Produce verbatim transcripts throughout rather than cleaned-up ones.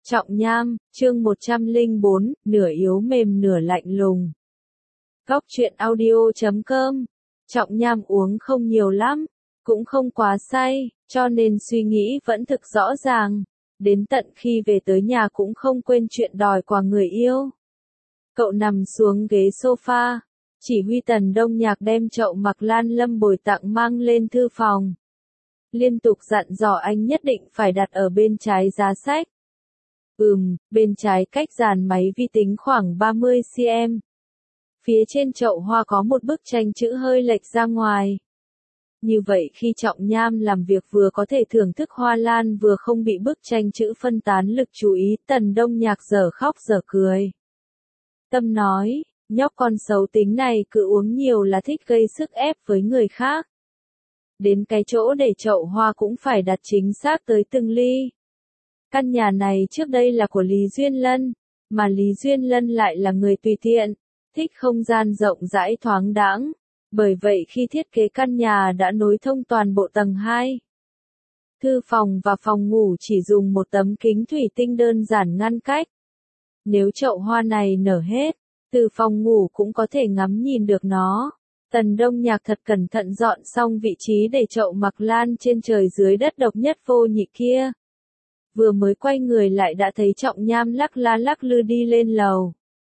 Trọng Nham, chương một trăm lẻ bốn, nửa yếu mềm nửa lạnh lùng. Góc truyện audio chấm com. Trọng Nham uống không nhiều lắm, cũng không quá say, cho nên suy nghĩ vẫn thực rõ ràng. Đến tận khi về tới nhà cũng không quên chuyện đòi quà người yêu. Cậu nằm xuống ghế sofa, chỉ huy Tần Đông Nhạc đem chậu mặc Lan Lâm Bồi tặng mang lên thư phòng. Liên tục dặn dò anh nhất định phải đặt ở bên trái giá sách. Ừm, bên trái cách dàn máy vi tính khoảng ba mươi xăng-ti-mét. Phía trên chậu hoa có một bức tranh chữ hơi lệch ra ngoài. Như vậy khi Trọng Nham làm việc vừa có thể thưởng thức hoa lan vừa không bị bức tranh chữ phân tán lực chú ý. Tần Đông Nhạc dở khóc dở cười. Tâm nói, nhóc con xấu tính này cứ uống nhiều là thích gây sức ép với người khác. Đến cái chỗ để chậu hoa cũng phải đặt chính xác tới từng ly. Căn nhà này trước đây là của Lý Duyên Lân, mà Lý Duyên Lân lại là người tùy tiện, thích không gian rộng rãi thoáng đãng, bởi vậy khi thiết kế căn nhà đã nối thông toàn bộ tầng hai. Thư phòng và phòng ngủ chỉ dùng một tấm kính thủy tinh đơn giản ngăn cách. Nếu chậu hoa này nở hết, từ phòng ngủ cũng có thể ngắm nhìn được nó. Tần Đông Nhạc thật cẩn thận dọn xong vị trí để chậu mặc lan trên trời dưới đất độc nhất vô nhị kia. Vừa mới quay người lại đã thấy Trọng Nham lắc la lắc lư đi lên lầu.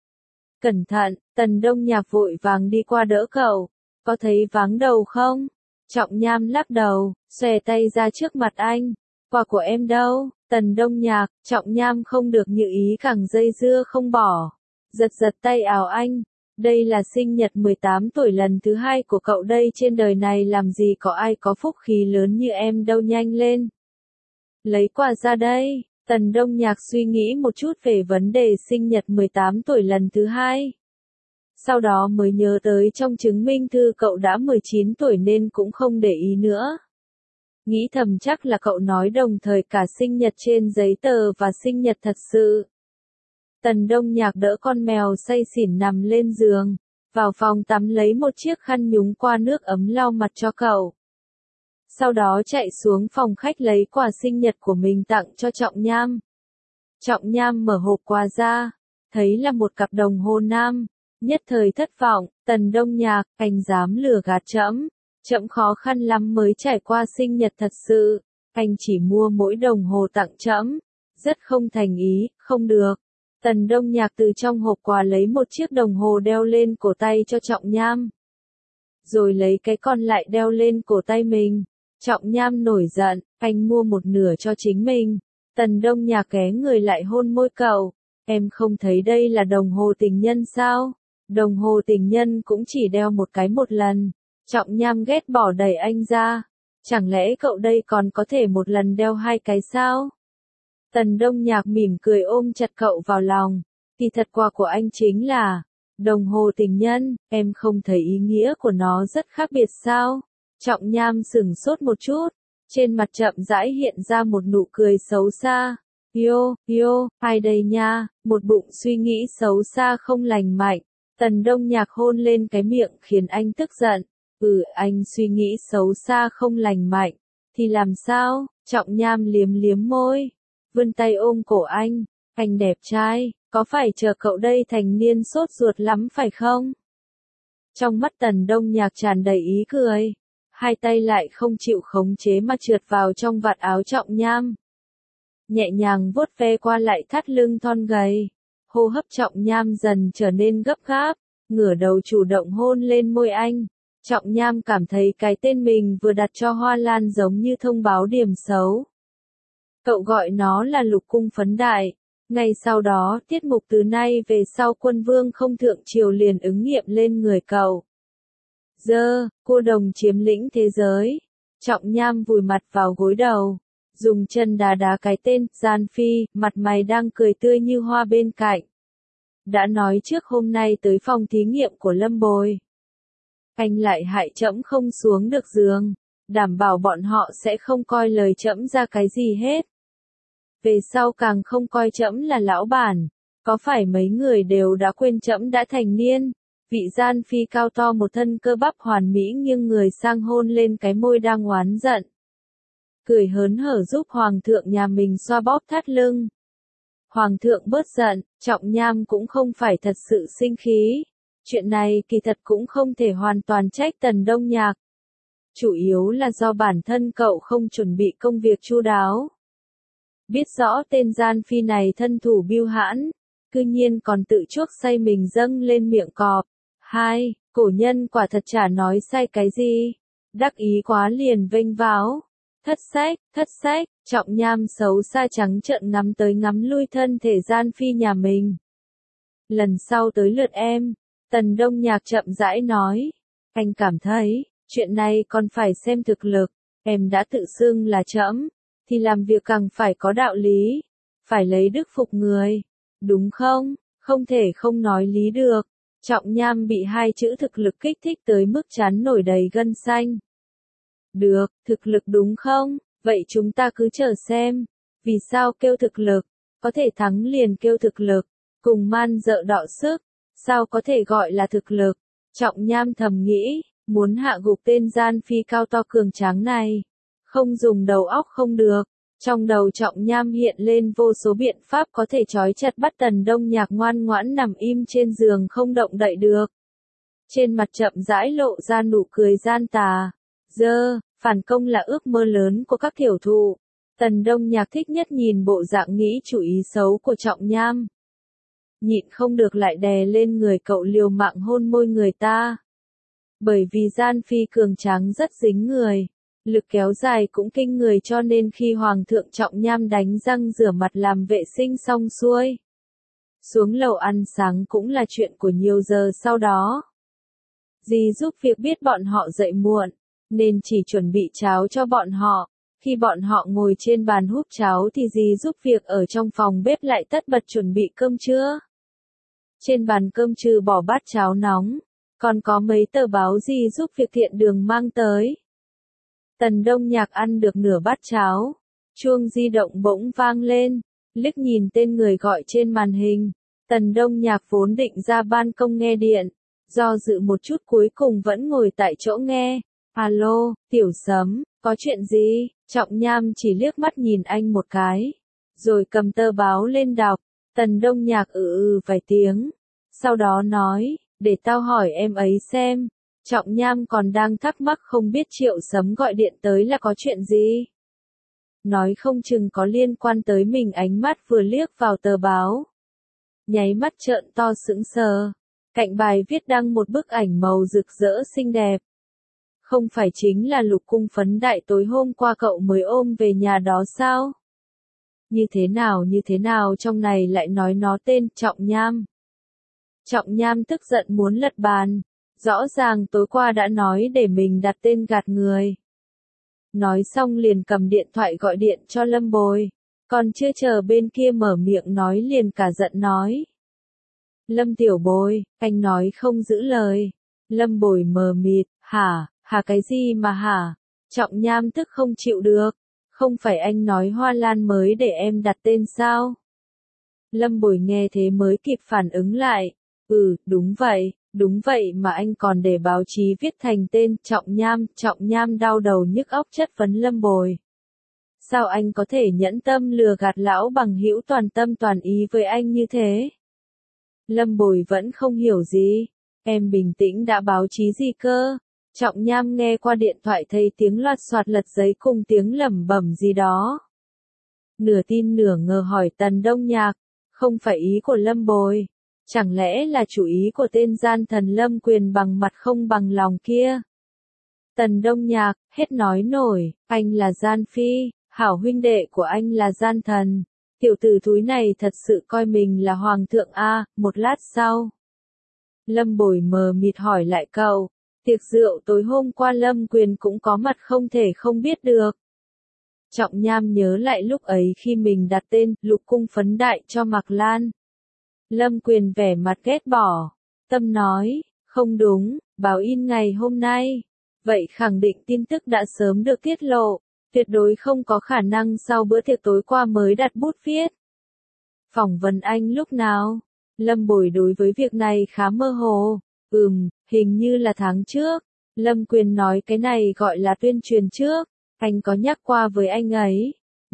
Cẩn thận, Tần Đông Nhạc vội vàng đi qua đỡ cậu. Có thấy váng đầu không? Trọng Nham lắc đầu, xòe tay ra trước mặt anh. Quà của em đâu? Tần Đông Nhạc, Trọng Nham không được như ý càng dây dưa không bỏ. Giật giật tay áo anh. Đây là sinh nhật mười tám tuổi lần thứ hai của cậu đây, trên đời này làm gì có ai có phúc khí lớn như em đâu, nhanh lên. Lấy quà ra đây. Tần Đông Nhạc suy nghĩ một chút về vấn đề sinh nhật mười tám tuổi lần thứ hai. Sau đó mới nhớ tới trong chứng minh thư cậu đã mười chín tuổi nên cũng không để ý nữa. Nghĩ thầm chắc là cậu nói đồng thời cả sinh nhật trên giấy tờ và sinh nhật thật sự. Tần Đông Nhạc đỡ con mèo say xỉn nằm lên giường, vào phòng tắm lấy một chiếc khăn nhúng qua nước ấm lau mặt cho cậu. Sau đó chạy xuống phòng khách lấy quà sinh nhật của mình tặng cho Trọng Nham. Trọng Nham mở hộp quà ra, thấy là một cặp đồng hồ nam, nhất thời thất vọng. Tần Đông Nhạc, anh dám lừa gạt trẫm, trẫm khó khăn lắm mới trải qua sinh nhật thật sự, anh chỉ mua mỗi đồng hồ tặng trẫm, rất không thành ý, không được. Tần Đông Nhạc từ trong hộp quà lấy một chiếc đồng hồ đeo lên cổ tay cho Trọng Nham, rồi lấy cái còn lại đeo lên cổ tay mình. Trọng Nham nổi giận, anh mua một nửa cho chính mình. Tần Đông Nhạc ghé người lại hôn môi cậu. Em không thấy đây là đồng hồ tình nhân sao? Đồng hồ tình nhân cũng chỉ đeo một cái một lần. Trọng Nham ghét bỏ đẩy anh ra. Chẳng lẽ cậu đây còn có thể một lần đeo hai cái sao? Tần Đông Nhạc mỉm cười ôm chặt cậu vào lòng. Kỳ thật quà của anh chính là đồng hồ tình nhân, em không thấy ý nghĩa của nó rất khác biệt sao? Trọng Nham sửng sốt một chút, trên mặt chậm rãi hiện ra một nụ cười xấu xa. Yo, yo, ai đây nha, một bụng suy nghĩ xấu xa không lành mạnh. Tần Đông Nhạc hôn lên cái miệng khiến anh tức giận. Ừ, anh suy nghĩ xấu xa không lành mạnh, thì làm sao? Trọng Nham liếm liếm môi, vươn tay ôm cổ anh. Anh đẹp trai, có phải chờ cậu đây thành niên sốt ruột lắm phải không? Trong mắt Tần Đông Nhạc tràn đầy ý cười. Hai tay lại không chịu khống chế mà trượt vào trong vạt áo Trọng Nham. Nhẹ nhàng vuốt ve qua lại thắt lưng thon gầy. Hô hấp Trọng Nham dần trở nên gấp gáp, ngửa đầu chủ động hôn lên môi anh. Trọng Nham cảm thấy cái tên mình vừa đặt cho hoa lan giống như thông báo điểm xấu. Cậu gọi nó là lục cung phấn đại. Ngay sau đó, tiết mục từ nay về sau quân vương không thượng triều liền ứng nghiệm lên người cậu. Dơ, cô đồng chiếm lĩnh thế giới. Trọng Nham vùi mặt vào gối đầu, dùng chân đá đá cái tên Gian Phi, mặt mày đang cười tươi như hoa bên cạnh. Đã nói trước hôm nay tới phòng thí nghiệm của Lâm Bồi. Anh lại hại trẫm không xuống được giường, đảm bảo bọn họ sẽ không coi lời trẫm ra cái gì hết. Về sau càng không coi trẫm là lão bản, có phải mấy người đều đã quên trẫm đã thành niên? Vị Gian Phi cao to một thân cơ bắp hoàn mỹ nghiêng người sang hôn lên cái môi đang oán giận. Cười hớn hở giúp hoàng thượng nhà mình xoa bóp thắt lưng. Hoàng thượng bớt giận, Trọng Nham cũng không phải thật sự sinh khí. Chuyện này kỳ thật cũng không thể hoàn toàn trách Tần Đông Nhạc. Chủ yếu là do bản thân cậu không chuẩn bị công việc chu đáo. Biết rõ tên gian phi này thân thủ biêu hãn, cư nhiên còn tự chuốc say mình dâng lên miệng cọp. Hai, cổ nhân quả thật chả nói sai cái gì. Đắc ý quá liền vênh váo. Thất sách, thất sách, Trọng Nham xấu xa trắng trợn ngắm tới ngắm lui thân thể gian phi nhà mình. Lần sau tới lượt em, Tần Đông Nhạc chậm rãi nói. Anh cảm thấy, chuyện này còn phải xem thực lực, em đã tự xưng là trẫm, thì làm việc càng phải có đạo lý, phải lấy đức phục người, đúng không? Không thể không nói lý được. Trọng Nham bị hai chữ thực lực kích thích tới mức chán nổi đầy gân xanh. Được, thực lực đúng không? Vậy chúng ta cứ chờ xem. Vì sao kêu thực lực? Có thể thắng liền kêu thực lực. Cùng man dợ đọ sức. Sao có thể gọi là thực lực? Trọng Nham thầm nghĩ, muốn hạ gục tên gian phi cao to cường tráng này. Không dùng đầu óc không được. Trong đầu Trọng Nham hiện lên vô số biện pháp có thể trói chặt bắt Tần Đông Nhạc ngoan ngoãn nằm im trên giường không động đậy được. Trên mặt chậm rãi lộ ra nụ cười gian tà. Dơ, phản công là ước mơ lớn của các tiểu thụ. Tần Đông Nhạc thích nhất nhìn bộ dạng nghĩ chủ ý xấu của Trọng Nham. Nhịn không được lại đè lên người cậu liều mạng hôn môi người ta. Bởi vì gian phi cường tráng rất dính người. Lực kéo dài cũng kinh người cho nên khi Hoàng thượng Trọng Nham đánh răng rửa mặt làm vệ sinh xong xuôi. Xuống lầu ăn sáng cũng là chuyện của nhiều giờ sau đó. Dì giúp việc biết bọn họ dậy muộn, nên chỉ chuẩn bị cháo cho bọn họ. Khi bọn họ ngồi trên bàn húp cháo thì dì giúp việc ở trong phòng bếp lại tất bật chuẩn bị cơm trưa. Trên bàn cơm trừ bỏ bát cháo nóng, còn có mấy tờ báo dì giúp việc thiện đường mang tới. Tần Đông Nhạc ăn được nửa bát cháo, chuông di động bỗng vang lên, liếc nhìn tên người gọi trên màn hình. Tần Đông Nhạc vốn định ra ban công nghe điện, do dự một chút cuối cùng vẫn ngồi tại chỗ nghe. Alo, Tiểu Sấm, có chuyện gì? Trọng Nham chỉ liếc mắt nhìn anh một cái, rồi cầm tờ báo lên đọc. Tần Đông Nhạc ừ ừ vài tiếng, sau đó nói, để tao hỏi em ấy xem. Trọng Nham còn đang thắc mắc không biết Triệu Sấm gọi điện tới là có chuyện gì. Nói không chừng có liên quan tới mình, ánh mắt vừa liếc vào tờ báo. Nháy mắt trợn to sững sờ. Cạnh bài viết đăng một bức ảnh màu rực rỡ xinh đẹp. Không phải chính là Lục Cung Phấn Đại tối hôm qua cậu mới ôm về nhà đó sao? Như thế nào như thế nào trong này lại nói nó tên Trọng Nham. Trọng Nham tức giận muốn lật bàn. Rõ ràng tối qua đã nói để mình đặt tên gạt người. Nói xong liền cầm điện thoại gọi điện cho Lâm Bồi. Còn chưa chờ bên kia mở miệng nói liền cả giận nói. Lâm tiểu bối, anh nói không giữ lời. Lâm Bồi mờ mịt, hả, hả cái gì mà hả? Trọng Nham tức không chịu được. Không phải anh nói hoa lan mới để em đặt tên sao? Lâm Bồi nghe thế mới kịp phản ứng lại. Ừ, đúng vậy. Đúng vậy mà anh còn để báo chí viết thành tên Trọng Nham. Trọng Nham đau đầu nhức óc chất vấn Lâm Bồi. Sao anh có thể nhẫn tâm lừa gạt lão bằng hữu toàn tâm toàn ý với anh như thế? Lâm Bồi vẫn không hiểu gì. Em bình tĩnh, đã báo chí gì cơ? Trọng Nham nghe qua điện thoại thấy tiếng loạt soạt lật giấy cùng tiếng lẩm bẩm gì đó. Nửa tin nửa ngờ hỏi Tần Đông Nhạc. Không phải ý của Lâm Bồi. Chẳng lẽ là chủ ý của tên gian thần Lâm Quyền bằng mặt không bằng lòng kia? Tần Đông Nhạc, hết nói nổi, anh là gian phi, hảo huynh đệ của anh là gian thần. Tiểu tử thúi này thật sự coi mình là hoàng thượng a. Một lát sau, Lâm Bồi mờ mịt hỏi lại cậu, tiệc rượu tối hôm qua Lâm Quyền cũng có mặt không thể không biết được. Trọng Nham nhớ lại lúc ấy khi mình đặt tên Lục Cung Phấn Đại cho Mạc Lan. Lâm Quyền vẻ mặt ghét bỏ, tâm nói, không đúng, báo in ngày hôm nay. Vậy khẳng định tin tức đã sớm được tiết lộ, tuyệt đối không có khả năng sau bữa tiệc tối qua mới đặt bút viết. Phỏng vấn anh lúc nào? Lâm Bồi đối với việc này khá mơ hồ. Ừm, hình như là tháng trước. Lâm Quyền nói cái này gọi là tuyên truyền trước. Anh có nhắc qua với anh ấy.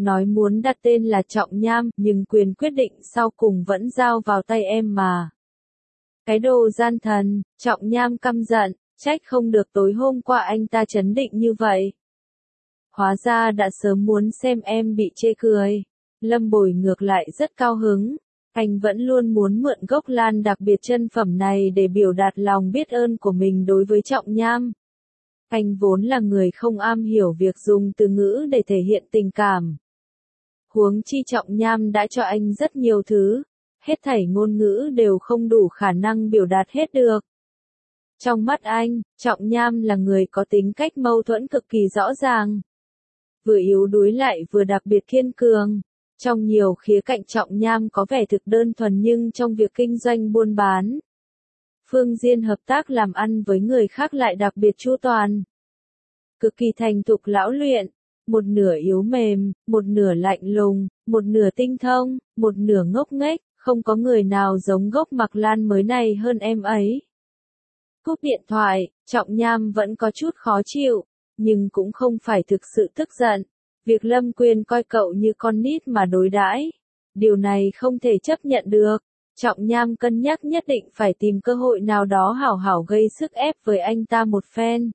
nói muốn đặt tên là Trọng Nham, nhưng quyền quyết định sau cùng vẫn giao vào tay em mà. Cái đồ gian thần, Trọng Nham căm giận, trách không được tối hôm qua anh ta trấn định như vậy. Hóa ra đã sớm muốn xem em bị chê cười. Lâm Bồi ngược lại rất cao hứng. Anh vẫn luôn muốn mượn gốc lan đặc biệt chân phẩm này để biểu đạt lòng biết ơn của mình đối với Trọng Nham. Anh vốn là người không am hiểu việc dùng từ ngữ để thể hiện tình cảm. Huống chi Trọng Nham đã cho anh rất nhiều thứ, hết thảy ngôn ngữ đều không đủ khả năng biểu đạt hết được. Trong mắt anh, Trọng Nham là người có tính cách mâu thuẫn cực kỳ rõ ràng. Vừa yếu đuối lại vừa đặc biệt kiên cường. Trong nhiều khía cạnh Trọng Nham có vẻ thực đơn thuần nhưng trong việc kinh doanh buôn bán, phương diện hợp tác làm ăn với người khác lại đặc biệt chu toàn. Cực kỳ thành thục lão luyện, một nửa yếu mềm, một nửa lạnh lùng, một nửa tinh thông, một nửa ngốc nghếch, không có người nào giống gốc Mạc Lan mới này hơn em ấy. Cúp điện thoại, Trọng Nham vẫn có chút khó chịu, nhưng cũng không phải thực sự tức giận. Việc Lâm Quyên coi cậu như con nít mà đối đãi, điều này không thể chấp nhận được. Trọng Nham cân nhắc nhất định phải tìm cơ hội nào đó hảo hảo gây sức ép với anh ta một phen.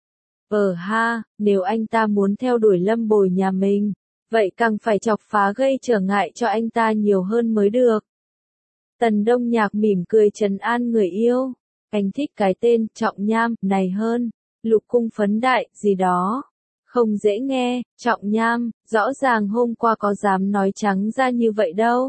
Ờ ha, nếu anh ta muốn theo đuổi Lâm Bồi nhà mình, vậy càng phải chọc phá gây trở ngại cho anh ta nhiều hơn mới được. Tần Đông Nhạc mỉm cười trấn an người yêu. Anh thích cái tên Trọng Nham này hơn, Lục Cung Phấn Đại gì đó. Không dễ nghe, Trọng Nham, rõ ràng hôm qua có dám nói trắng ra như vậy đâu.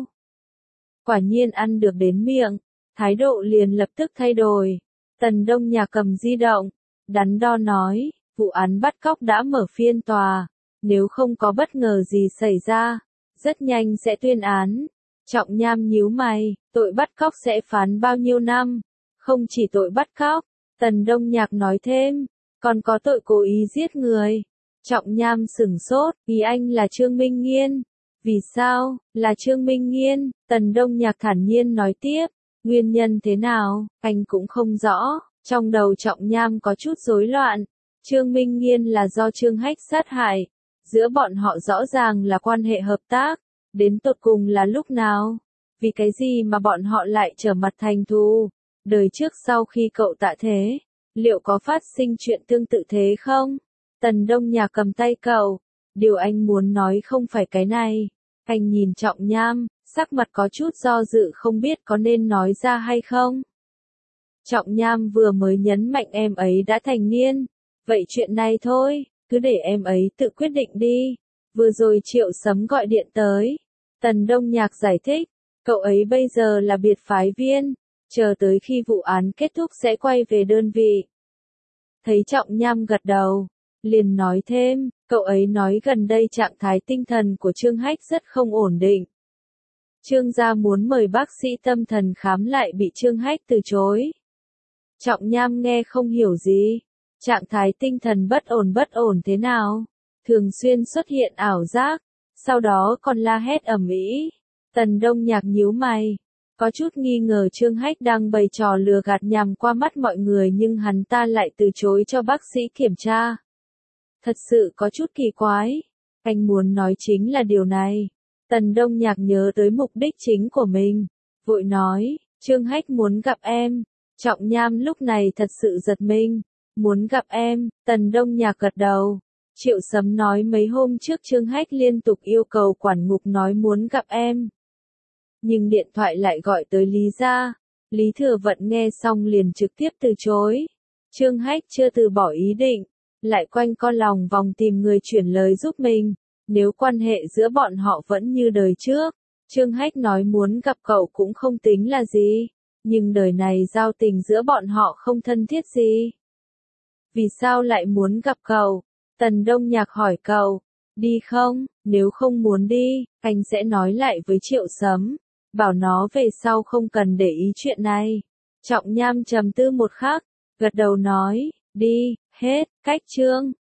Quả nhiên ăn được đến miệng, thái độ liền lập tức thay đổi. Tần Đông Nhạc cầm di động, đắn đo nói, vụ án bắt cóc đã mở phiên tòa, nếu không có bất ngờ gì xảy ra, rất nhanh sẽ tuyên án. Trọng Nham nhíu mày, tội bắt cóc sẽ phán bao nhiêu năm? Không chỉ tội bắt cóc, Tần Đông Nhạc nói thêm, còn có tội cố ý giết người. Trọng Nham sửng sốt, ý anh là Trương Minh Nghiên. Vì sao, là Trương Minh Nghiên? Tần Đông Nhạc thản nhiên nói tiếp, nguyên nhân thế nào, anh cũng không rõ, trong đầu Trọng Nham có chút rối loạn. Trương Minh Nghiên là do Trương Hách sát hại, giữa bọn họ rõ ràng là quan hệ hợp tác, đến tột cùng là lúc nào? Vì cái gì mà bọn họ lại trở mặt thành thù? Đời trước sau khi cậu tạ thế, liệu có phát sinh chuyện tương tự thế không? Tần Đông Nhạc cầm tay cậu, điều anh muốn nói không phải cái này. Anh nhìn Trọng Nham, sắc mặt có chút do dự không biết có nên nói ra hay không. Trọng Nham vừa mới nhấn mạnh em ấy đã thành niên, vậy chuyện này thôi, cứ để em ấy tự quyết định đi. Vừa rồi Triệu Sấm gọi điện tới. Tần Đông Nhạc giải thích, cậu ấy bây giờ là biệt phái viên, chờ tới khi vụ án kết thúc sẽ quay về đơn vị. Thấy Trọng Nham gật đầu, liền nói thêm, cậu ấy nói gần đây trạng thái tinh thần của Trương Hách rất không ổn định. Trương gia muốn mời bác sĩ tâm thần khám lại bị Trương Hách từ chối. Trọng Nham nghe không hiểu gì, trạng thái tinh thần bất ổn bất ổn thế nào, thường xuyên xuất hiện ảo giác, sau đó còn la hét ầm ĩ. Tần Đông Nhạc nhíu mày, có chút nghi ngờ Trương Hách đang bày trò lừa gạt nhằm qua mắt mọi người nhưng hắn ta lại từ chối cho bác sĩ kiểm tra. Thật sự có chút kỳ quái. Anh muốn nói chính là điều này. Tần Đông Nhạc nhớ tới mục đích chính của mình, vội nói, Trương Hách muốn gặp em. Trọng Nham lúc này thật sự giật mình, muốn gặp em. Tần Đông Nhạc gật đầu. Triệu Sấm nói mấy hôm trước Trương Hách liên tục yêu cầu quản ngục nói muốn gặp em. Nhưng điện thoại lại gọi tới Lý gia. Lý Thừa Vận nghe xong liền trực tiếp từ chối. Trương Hách chưa từ bỏ ý định, lại quanh co lòng vòng tìm người chuyển lời giúp mình. Nếu quan hệ giữa bọn họ vẫn như đời trước, Trương Hách nói muốn gặp cậu cũng không tính là gì. Nhưng đời này giao tình giữa bọn họ không thân thiết gì. Vì sao lại muốn gặp cậu? Tần Đông Nhạc hỏi cậu, đi không? Nếu không muốn đi, anh sẽ nói lại với Triệu Sấm, bảo nó về sau không cần để ý chuyện này. Trọng Nham trầm tư một khắc, gật đầu nói, đi, hết, cách chương.